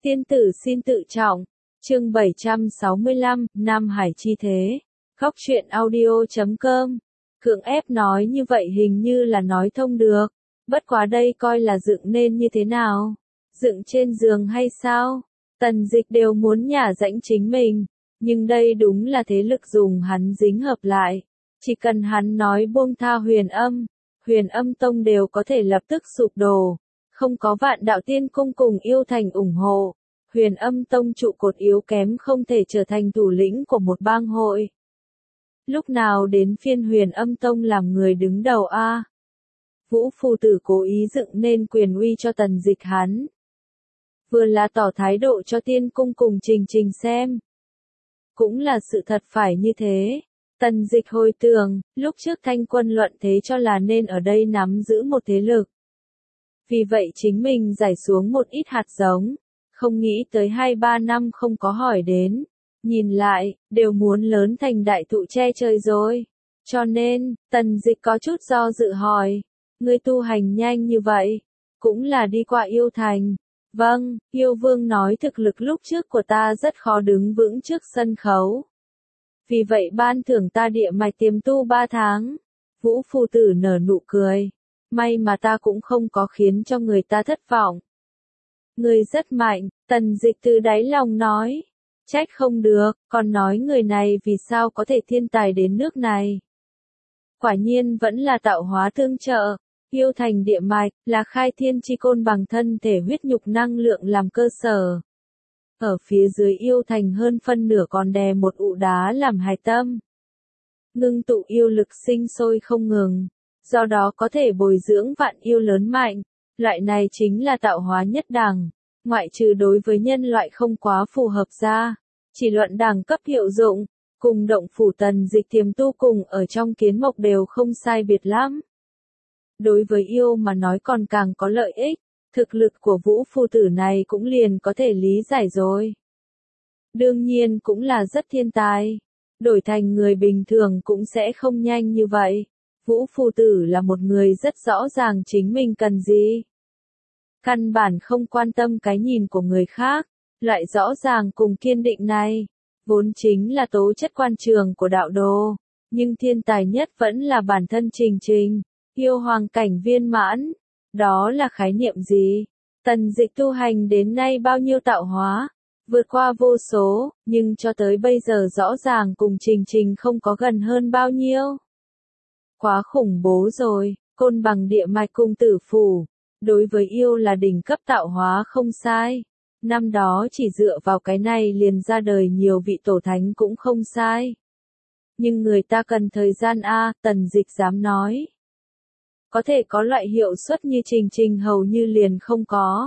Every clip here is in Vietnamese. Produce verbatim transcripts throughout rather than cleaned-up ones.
Tiên tử xin tự trọng. Chương bảy trăm sáu mươi lăm, Nam Hải chi thế. Góc truyện audio chấm com. Cưỡng ép nói như vậy hình như là nói thông được. Bất quá đây coi là dựng nên như thế nào? Dựng trên giường hay sao? Tần Dịch đều muốn nhả rãnh chính mình. Nhưng đây đúng là thế lực dùng hắn dính hợp lại. Chỉ cần hắn nói buông tha huyền âm, huyền âm tông đều có thể lập tức sụp đổ. Không có vạn đạo tiên cung cùng yêu thành ủng hộ, huyền âm tông trụ cột yếu kém không thể trở thành thủ lĩnh của một bang hội. Lúc nào đến phiên huyền âm tông làm người đứng đầu a? Vũ phù tử cố ý dựng nên quyền uy cho Tần Dịch hắn. Vừa là tỏ thái độ cho tiên cung cùng Trình Trình xem. Cũng là sự thật phải như thế. Tần Dịch hồi tưởng, lúc trước thanh quân luận thế cho là nên ở đây nắm giữ một thế lực. Vì vậy chính mình giải xuống một ít hạt giống, không nghĩ tới hai ba năm không có hỏi đến. Nhìn lại, đều muốn lớn thành đại thụ che trời rồi. Cho nên, Tần Dịch có chút do dự hỏi, ngươi tu hành nhanh như vậy, cũng là đi qua yêu thành. Vâng, yêu vương nói thực lực lúc trước của ta rất khó đứng vững trước sân khấu. Vì vậy ban thưởng ta địa mạch tiềm tu ba tháng. Vũ phù tử nở nụ cười. May mà ta cũng không có khiến cho người ta thất vọng. Người rất mạnh, Tần Dịch từ đáy lòng nói. Trách không được, còn nói người này vì sao có thể thiên tài đến nước này. Quả nhiên vẫn là tạo hóa tương trợ. Yêu thành địa mạch, là khai thiên chi côn bằng thân thể huyết nhục năng lượng làm cơ sở. Ở phía dưới yêu thành hơn phân nửa còn đè một ụ đá làm hài tâm. Ngưng tụ yêu lực sinh sôi không ngừng. Do đó có thể bồi dưỡng vạn yêu lớn mạnh. Loại này chính là tạo hóa nhất đẳng. Ngoại trừ đối với nhân loại không quá phù hợp ra. Chỉ luận đẳng cấp hiệu dụng. Cùng động phủ Tần Dịch tiềm tu cùng ở trong kiến mộc đều không sai biệt lắm. Đối với yêu mà nói còn càng có lợi ích. Thực lực của vũ phu tử này cũng liền có thể lý giải rồi. Đương nhiên cũng là rất thiên tài. Đổi thành người bình thường cũng sẽ không nhanh như vậy. Vũ phù tử là một người rất rõ ràng chính mình cần gì. Căn bản không quan tâm cái nhìn của người khác. Loại rõ ràng cùng kiên định này. Vốn chính là tố chất quan trường của đạo đồ. Nhưng thiên tài nhất vẫn là bản thân Trình Trình. Yêu hoàng cảnh viên mãn. Đó là khái niệm gì? Tần Dịch tu hành đến nay bao nhiêu tạo hóa? Vượt qua vô số, nhưng cho tới bây giờ rõ ràng cùng Trình Trình không có gần hơn bao nhiêu. Quá khủng bố rồi, côn bằng địa mạch cung tử phủ. Đối với yêu là đỉnh cấp tạo hóa không sai. Năm đó chỉ dựa vào cái này liền ra đời nhiều vị tổ thánh cũng không sai. Nhưng người ta cần thời gian a, Tần Dịch dám nói. Có thể có loại hiệu suất như Trình Trình hầu như liền không có.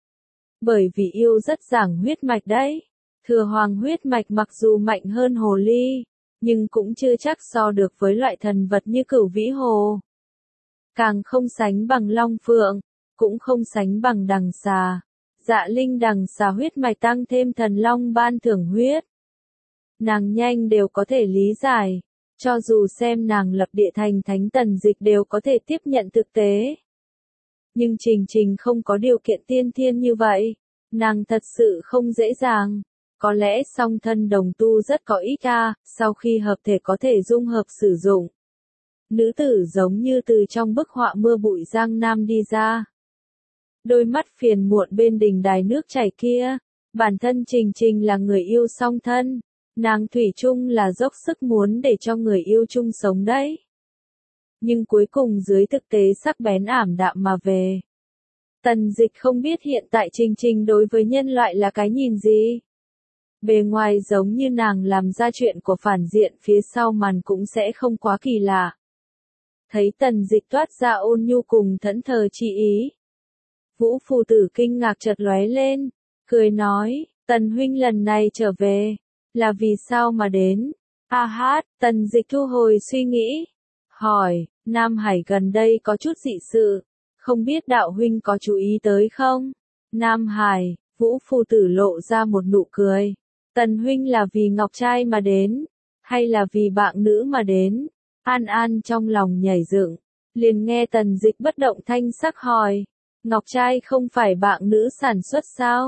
Bởi vì yêu rất giảng huyết mạch đấy. Thừa hoàng huyết mạch mặc dù mạnh hơn hồ ly, nhưng cũng chưa chắc so được với loại thần vật như cửu vĩ hồ. Càng không sánh bằng long phượng, cũng không sánh bằng đằng xà. Dạ linh đằng xà huyết mạch tăng thêm thần long ban thưởng huyết. Nàng nhanh đều có thể lý giải. Cho dù xem nàng lập địa thành thánh Tần Dịch đều có thể tiếp nhận thực tế. Nhưng Trình Trình không có điều kiện tiên thiên như vậy. Nàng thật sự không dễ dàng. Có lẽ song thân đồng tu rất có ích a, sau khi hợp thể có thể dung hợp sử dụng. Nữ tử giống như từ trong bức họa mưa bụi Giang Nam đi ra. Đôi mắt phiền muộn bên đỉnh đài nước chảy kia. Bản thân Trình Trình là người yêu song thân. Nàng thủy chung là dốc sức muốn để cho người yêu chung sống đấy. Nhưng cuối cùng dưới thực tế sắc bén ảm đạm mà về. Tần Dịch không biết hiện tại Trình Trình đối với nhân loại là cái nhìn gì. Bề ngoài giống như nàng làm ra chuyện của phản diện phía sau màn cũng sẽ không quá kỳ lạ. Thấy Tần Dịch toát ra ôn nhu cùng thẫn thờ chi ý. Vũ phù tử kinh ngạc chợt lóe lên, cười nói, Tần huynh lần này trở về. Là vì sao mà đến? A hát, Tần Dịch thu hồi suy nghĩ. Hỏi, Nam Hải gần đây có chút dị sự. Không biết đạo huynh có chú ý tới không? Nam Hải, Vũ phù tử lộ ra một nụ cười. Tần huynh là vì ngọc trai mà đến? Hay là vì bạn nữ mà đến? An An trong lòng nhảy dựng. Liền nghe Tần Dịch bất động thanh sắc hỏi. Ngọc trai không phải bạn nữ sản xuất sao?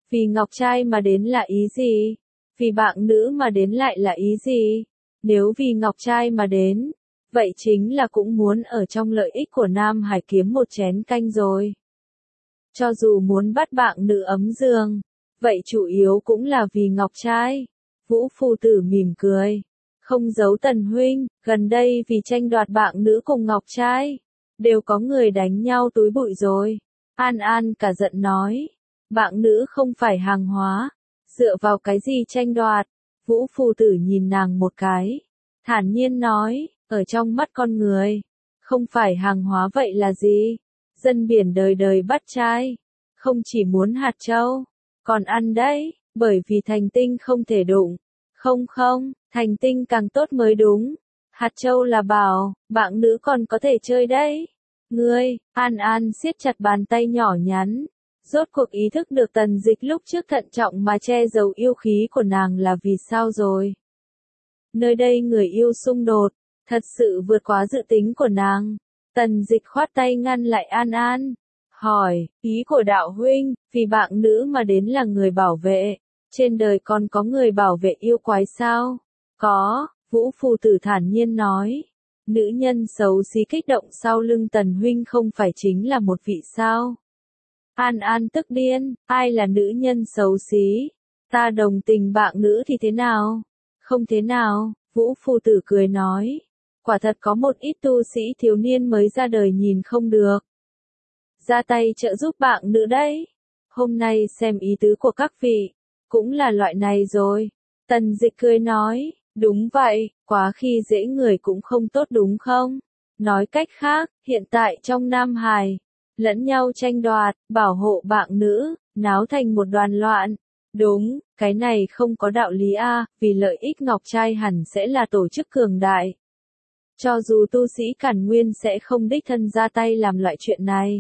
Vì ngọc trai mà đến là ý gì? Vì bạn nữ mà đến lại là ý gì? Nếu vì ngọc trai mà đến, vậy chính là cũng muốn ở trong lợi ích của Nam Hải kiếm một chén canh rồi. Cho dù muốn bắt bạn nữ ấm giường, vậy chủ yếu cũng là vì ngọc trai. Vũ phu tử mỉm cười. Không giấu Tần huynh, gần đây vì tranh đoạt bạn nữ cùng ngọc trai, đều có người đánh nhau túi bụi rồi. An An cả giận nói. Bạn nữ không phải hàng hóa. Dựa vào cái gì tranh đoạt? Vũ phu tử nhìn nàng một cái. Thản nhiên nói, ở trong mắt con người, không phải hàng hóa vậy là gì? Dân biển đời đời bắt trai. Không chỉ muốn hạt châu, còn ăn đấy, bởi vì thành tinh không thể đụng. Không không, thành tinh càng tốt mới đúng. Hạt châu là bảo, bạn nữ còn có thể chơi đấy. Ngươi, An An siết chặt bàn tay nhỏ nhắn. Rốt cuộc ý thức được Tần Dịch lúc trước thận trọng mà che giấu yêu khí của nàng là vì sao rồi. Nơi đây người yêu xung đột, thật sự vượt quá dự tính của nàng. Tần Dịch khoát tay ngăn lại An An. Hỏi, ý của đạo huynh, vì bạn nữ mà đến là người bảo vệ. Trên đời còn có người bảo vệ yêu quái sao? Có, Vũ phu tử thản nhiên nói. Nữ nhân xấu xí kích động sau lưng Tần huynh không phải chính là một vị sao? An An tức điên, ai là nữ nhân xấu xí? Ta đồng tình bạn nữ thì thế nào? Không thế nào, Vũ phu tử cười nói. Quả thật có một ít tu sĩ thiếu niên mới ra đời nhìn không được. Ra tay trợ giúp bạn nữ đấy. Hôm nay xem ý tứ của các vị, cũng là loại này rồi. Tần Dịch cười nói, đúng vậy, quá khi dễ người cũng không tốt đúng không? Nói cách khác, hiện tại trong Nam Hải, lẫn nhau tranh đoạt, bảo hộ bạn nữ, náo thành một đoàn loạn. Đúng, cái này không có đạo lý a, vì lợi ích ngọc trai hẳn sẽ là tổ chức cường đại. Cho dù tu sĩ Cản Nguyên sẽ không đích thân ra tay làm loại chuyện này.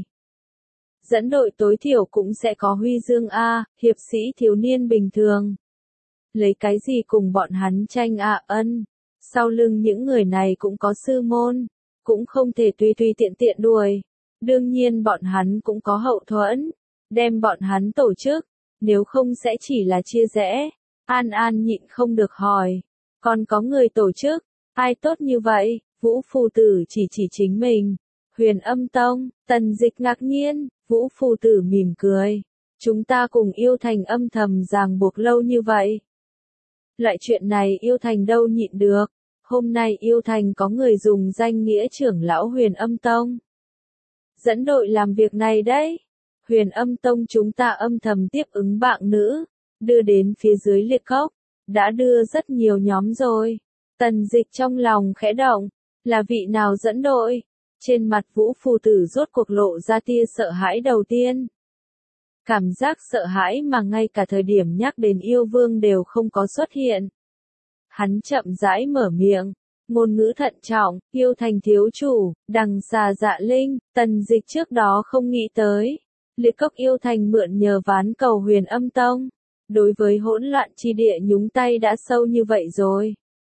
Dẫn đội tối thiểu cũng sẽ có huy dương a, hiệp sĩ thiếu niên bình thường. Lấy cái gì cùng bọn hắn tranh a ân, sau lưng những người này cũng có sư môn, cũng không thể tùy tùy tiện tiện đuổi. Đương nhiên bọn hắn cũng có hậu thuẫn, đem bọn hắn tổ chức, nếu không sẽ chỉ là chia rẽ. An An nhịn không được hỏi, còn có người tổ chức, ai tốt như vậy? Vũ phu tử chỉ chỉ chính mình. Huyền Âm Tông. Tần Dịch ngạc nhiên, Vũ phu tử mỉm cười. Chúng ta cùng Yêu Thành âm thầm ràng buộc lâu như vậy. Loại chuyện này Yêu Thành đâu nhịn được. Hôm nay Yêu Thành có người dùng danh nghĩa trưởng lão Huyền Âm Tông dẫn đội làm việc này đấy. Huyền Âm Tông chúng ta âm thầm tiếp ứng bạn nữ, đưa đến phía dưới liệt cốc, đã đưa rất nhiều nhóm rồi. Tần Dịch trong lòng khẽ động, là vị nào dẫn đội? Trên mặt Vũ phu tử rốt cuộc lộ ra tia sợ hãi đầu tiên. Cảm giác sợ hãi mà ngay cả thời điểm nhắc đến yêu vương đều không có xuất hiện. Hắn chậm rãi mở miệng, ngôn ngữ thận trọng, Yêu Thành thiếu chủ, Đằng Xà Dạ Linh. Tần Dịch trước đó không nghĩ tới. Liệt cốc Yêu Thành mượn nhờ ván cầu Huyền Âm Tông. Đối với hỗn loạn chi địa nhúng tay đã sâu như vậy rồi.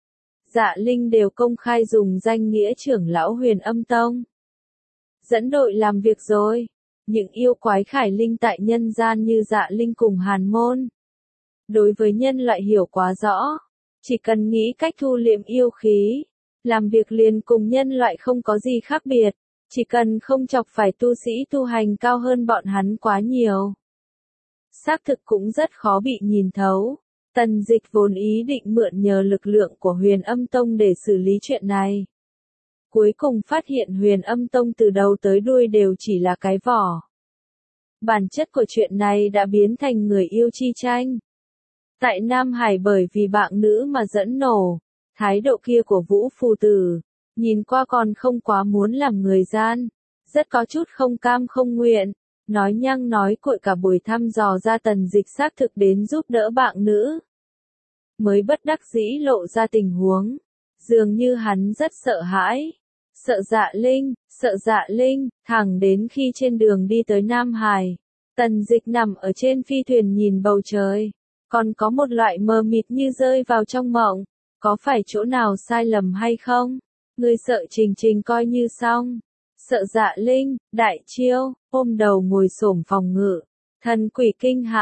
Dạ Linh đều công khai dùng danh nghĩa trưởng lão Huyền Âm Tông dẫn đội làm việc rồi. Những yêu quái khải linh tại nhân gian như Dạ Linh cùng Hàn Môn, đối với nhân loại hiểu quá rõ. Chỉ cần nghĩ cách thu liệm yêu khí, làm việc liền cùng nhân loại không có gì khác biệt. Chỉ cần không chọc phải tu sĩ tu hành cao hơn bọn hắn quá nhiều. Xác thực cũng rất khó bị nhìn thấu. Tần Dịch vốn ý định mượn nhờ lực lượng của Huyền Âm Tông để xử lý chuyện này. Cuối cùng phát hiện Huyền Âm Tông từ đầu tới đuôi đều chỉ là cái vỏ. Bản chất của chuyện này đã biến thành người yêu chi tranh. Tại Nam Hải bởi vì bạn nữ mà dẫn nổ, thái độ kia của Vũ phu tử, nhìn qua còn không quá muốn làm người gian, rất có chút không cam không nguyện, nói nhăng nói cuội cả buổi thăm dò ra Tần Dịch xác thực đến giúp đỡ bạn nữ. Mới bất đắc dĩ lộ ra tình huống, dường như hắn rất sợ hãi, sợ Dạ Linh, sợ Dạ Linh, thẳng đến khi trên đường đi tới Nam Hải, Tần Dịch nằm ở trên phi thuyền nhìn bầu trời, còn có một loại mờ mịt như rơi vào trong mộng, có phải chỗ nào sai lầm hay không? Người sợ Trình Trình coi như xong, sợ Dạ Linh, đại chiêu, ôm đầu ngồi xổm phòng ngự, thần quỷ kinh hãi,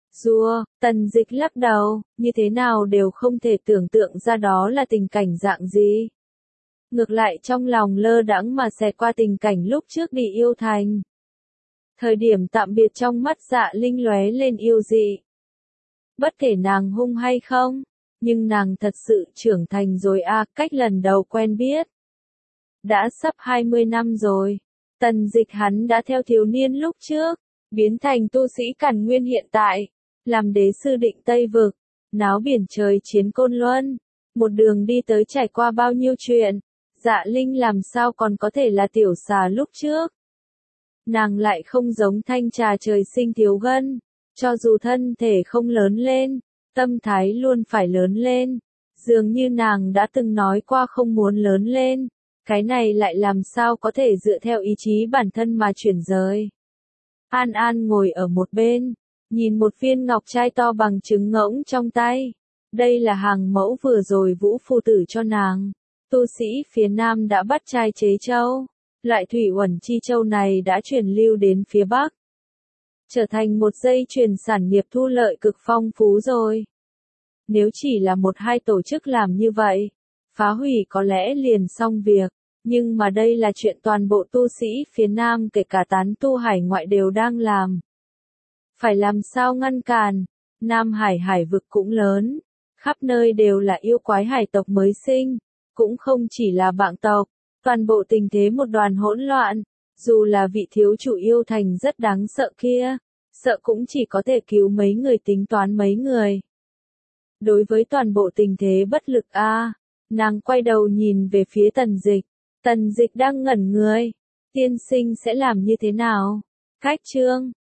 Rùa, Tần Dịch lắc đầu, như thế nào đều không thể tưởng tượng ra đó là tình cảnh dạng gì. Ngược lại trong lòng lơ đãng mà xẹt qua tình cảnh lúc trước đi yêu thành. Thời điểm tạm biệt trong mắt Dạ Linh lóe lên yêu dị. Bất kể nàng hung hay không, nhưng nàng thật sự trưởng thành rồi a, cách lần đầu quen biết. Đã sắp hai mươi năm rồi, Tần Dịch hắn đã theo thiếu niên lúc trước, biến thành tu sĩ càn nguyên hiện tại, làm đế sư Định Tây Vực, náo biển trời chiến Côn Luân, một đường đi tới trải qua bao nhiêu chuyện, Dạ Linh làm sao còn có thể là tiểu xà lúc trước. Nàng lại không giống thanh trà trời sinh thiếu gân, cho dù thân thể không lớn lên, tâm thái luôn phải lớn lên, dường như nàng đã từng nói qua không muốn lớn lên, cái này lại làm sao có thể dựa theo ý chí bản thân mà chuyển rời. An An ngồi ở một bên, nhìn một viên ngọc trai to bằng trứng ngỗng trong tay, đây là hàng mẫu vừa rồi Vũ phu tử cho nàng, tu sĩ phía Nam đã bắt trai chế châu. Loại thủy uẩn chi châu này đã truyền lưu đến phía Bắc, trở thành một dây chuyền sản nghiệp thu lợi cực phong phú rồi. Nếu chỉ là một hai tổ chức làm như vậy, phá hủy có lẽ liền xong việc, nhưng mà đây là chuyện toàn bộ tu sĩ phía Nam kể cả tán tu hải ngoại đều đang làm. Phải làm sao ngăn cản, Nam Hải hải vực cũng lớn, khắp nơi đều là yêu quái hải tộc mới sinh, cũng không chỉ là bạng tộc. Toàn bộ tình thế một đoàn hỗn loạn, dù là vị thiếu chủ yêu thành rất đáng sợ kia, sợ cũng chỉ có thể cứu mấy người tính toán mấy người. Đối với toàn bộ tình thế bất lực a, nàng quay đầu nhìn về phía Tần Dịch, Tần Dịch đang ngẩn người, tiên sinh sẽ làm như thế nào? Cách chương